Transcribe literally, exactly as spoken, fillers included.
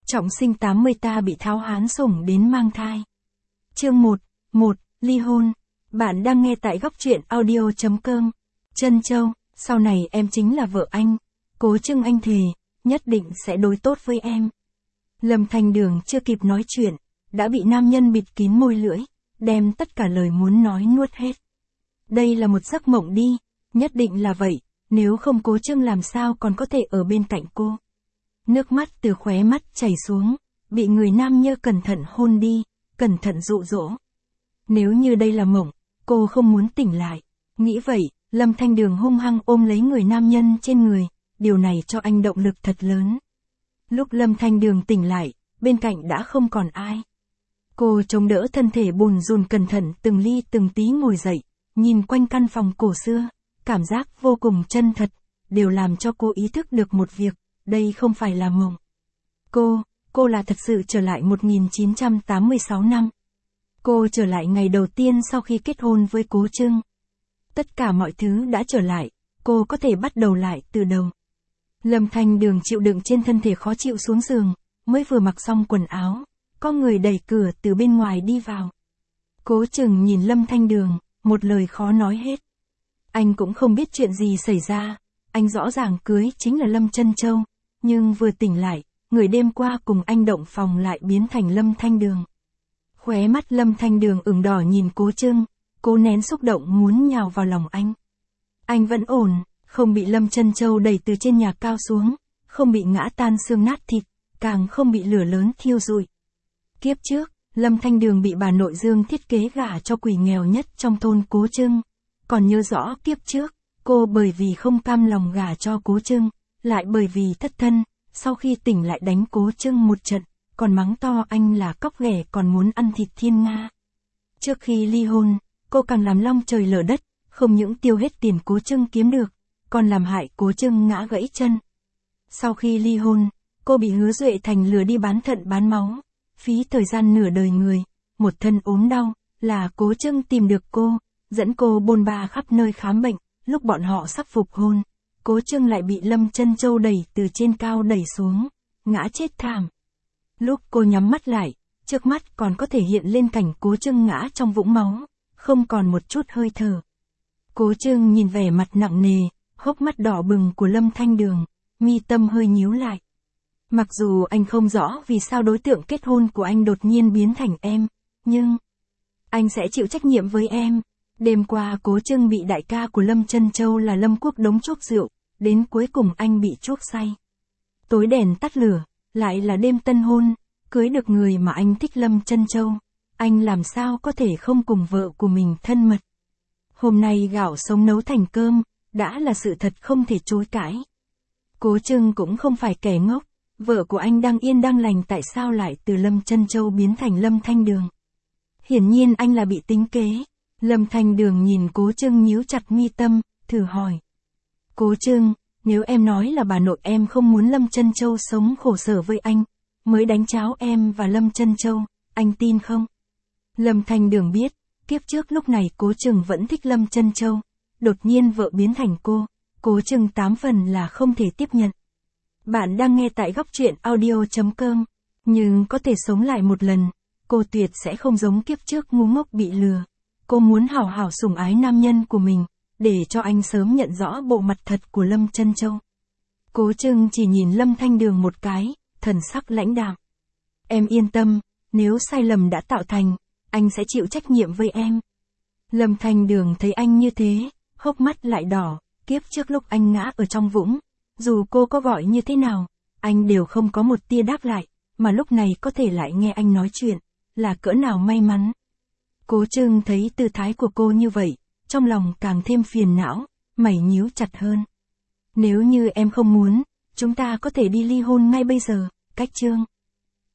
Trọng sinh tám mươi ta bị Tháo Hán sủng đến mang thai. Chương một, một, ly hôn. Bạn đang nghe tại góc truyện audio chấm com. Trân Châu, sau này em chính là vợ anh. Cố Trưng anh thề, nhất định sẽ đối tốt với em. Lâm Thanh Đường chưa kịp nói chuyện, đã bị nam nhân bịt kín môi lưỡi, đem tất cả lời muốn nói nuốt hết. Đây là một giấc mộng đi, nhất định là vậy, nếu không Cố Trưng làm sao còn có thể ở bên cạnh cô. Nước mắt từ khóe mắt chảy xuống, bị người nam nhơ cẩn thận hôn đi, cẩn thận dụ dỗ. Nếu như đây là mộng, cô không muốn tỉnh lại. Nghĩ vậy, Lâm Thanh Đường hung hăng ôm lấy người nam nhân trên người, điều này cho anh động lực thật lớn. Lúc Lâm Thanh Đường tỉnh lại, bên cạnh đã không còn ai. Cô chống đỡ thân thể bùn rùn cẩn thận từng ly từng tí ngồi dậy, nhìn quanh căn phòng cổ xưa, cảm giác vô cùng chân thật, đều làm cho cô ý thức được một việc, đây không phải là mộng. Cô, cô là thật sự trở lại một nghìn chín trăm tám mươi sáu năm. Cô trở lại ngày đầu tiên sau khi kết hôn với Cố Trưng. Tất cả mọi thứ đã trở lại, cô có thể bắt đầu lại từ đầu. Lâm Thanh Đường chịu đựng trên thân thể khó chịu xuống giường, mới vừa mặc xong quần áo, có người đẩy cửa từ bên ngoài đi vào. Cố Trừng nhìn Lâm Thanh Đường, một lời khó nói hết. Anh cũng không biết chuyện gì xảy ra, anh rõ ràng cưới chính là Lâm Trân Châu, nhưng vừa tỉnh lại, người đêm qua cùng anh động phòng lại biến thành Lâm Thanh Đường. Khóe mắt Lâm Thanh Đường ửng đỏ nhìn Cố Trưng, cố nén xúc động muốn nhào vào lòng anh. Anh vẫn ổn, không bị Lâm Trân Châu đẩy từ trên nhà cao xuống, không bị ngã tan xương nát thịt, càng không bị lửa lớn thiêu rụi. Kiếp trước, Lâm Thanh Đường bị bà nội Dương thiết kế gả cho quỷ nghèo nhất trong thôn Cố Trưng. Còn nhớ rõ kiếp trước, cô bởi vì không cam lòng gả cho Cố Trưng, lại bởi vì thất thân, sau khi tỉnh lại đánh Cố Trưng một trận, còn mắng to anh là cóc ghẻ còn muốn ăn thịt thiên nga. Trước khi ly hôn, cô càng làm long trời lở đất, không những tiêu hết tiền Cố Trưng kiếm được, còn làm hại Cố Trưng ngã gãy chân. Sau khi ly hôn, cô bị Hứa Duệ Thành lừa đi bán thận bán máu, phí thời gian nửa đời người, một thân ốm đau, là Cố Trưng tìm được cô, dẫn cô bôn ba khắp nơi khám bệnh, lúc bọn họ sắp phục hôn, Cố Trưng lại bị Lâm Trân Châu đẩy từ trên cao đẩy xuống, ngã chết thảm. Lúc cô nhắm mắt lại, trước mắt còn có thể hiện lên cảnh Cố Trưng ngã trong vũng máu, không còn một chút hơi thở. Cố Trưng nhìn vẻ mặt nặng nề, hốc mắt đỏ bừng của Lâm Thanh Đường, mi tâm hơi nhíu lại. Mặc dù anh không rõ vì sao đối tượng kết hôn của anh đột nhiên biến thành em, nhưng anh sẽ chịu trách nhiệm với em. Đêm qua Cố Trưng bị đại ca của Lâm Trân Châu là Lâm Quốc đống chuốc rượu, đến cuối cùng anh bị chuốc say. Tối đèn tắt lửa, lại là đêm tân hôn, cưới được người mà anh thích Lâm Trân Châu, anh làm sao có thể không cùng vợ của mình thân mật. Hôm nay gạo sống nấu thành cơm, đã là sự thật không thể chối cãi. Cố Trưng cũng không phải kẻ ngốc, vợ của anh đang yên đang lành tại sao lại từ Lâm Trân Châu biến thành Lâm Thanh Đường. Hiển nhiên anh là bị tính kế. Lâm Thanh Đường nhìn Cố Trưng nhíu chặt mi tâm, thử hỏi. Cố Trưng, nếu em nói là bà nội em không muốn Lâm Trân Châu sống khổ sở với anh, mới đánh cháo em và Lâm Trân Châu, anh tin không? Lâm Thanh Đường biết, kiếp trước lúc này Cố Trưng vẫn thích Lâm Trân Châu, đột nhiên vợ biến thành cô, Cố Trưng tám phần là không thể tiếp nhận. Bạn đang nghe tại góc truyện audio chấm com, nhưng có thể sống lại một lần, cô tuyệt sẽ không giống kiếp trước ngu ngốc bị lừa. Cô muốn hảo hảo sủng ái nam nhân của mình, để cho anh sớm nhận rõ bộ mặt thật của Lâm Trân Châu. Cố Trưng chỉ nhìn Lâm Thanh Đường một cái, thần sắc lãnh đạm. Em yên tâm, nếu sai lầm đã tạo thành, anh sẽ chịu trách nhiệm với em. Lâm Thanh Đường thấy anh như thế, hốc mắt lại đỏ, kiếp trước lúc anh ngã ở trong vũng, dù cô có gọi như thế nào, anh đều không có một tia đáp lại, mà lúc này có thể lại nghe anh nói chuyện, là cỡ nào may mắn. Cố Trưng thấy tư thái của cô như vậy, trong lòng càng thêm phiền não, mày nhíu chặt hơn. Nếu như em không muốn, chúng ta có thể đi ly hôn ngay bây giờ, cách chương.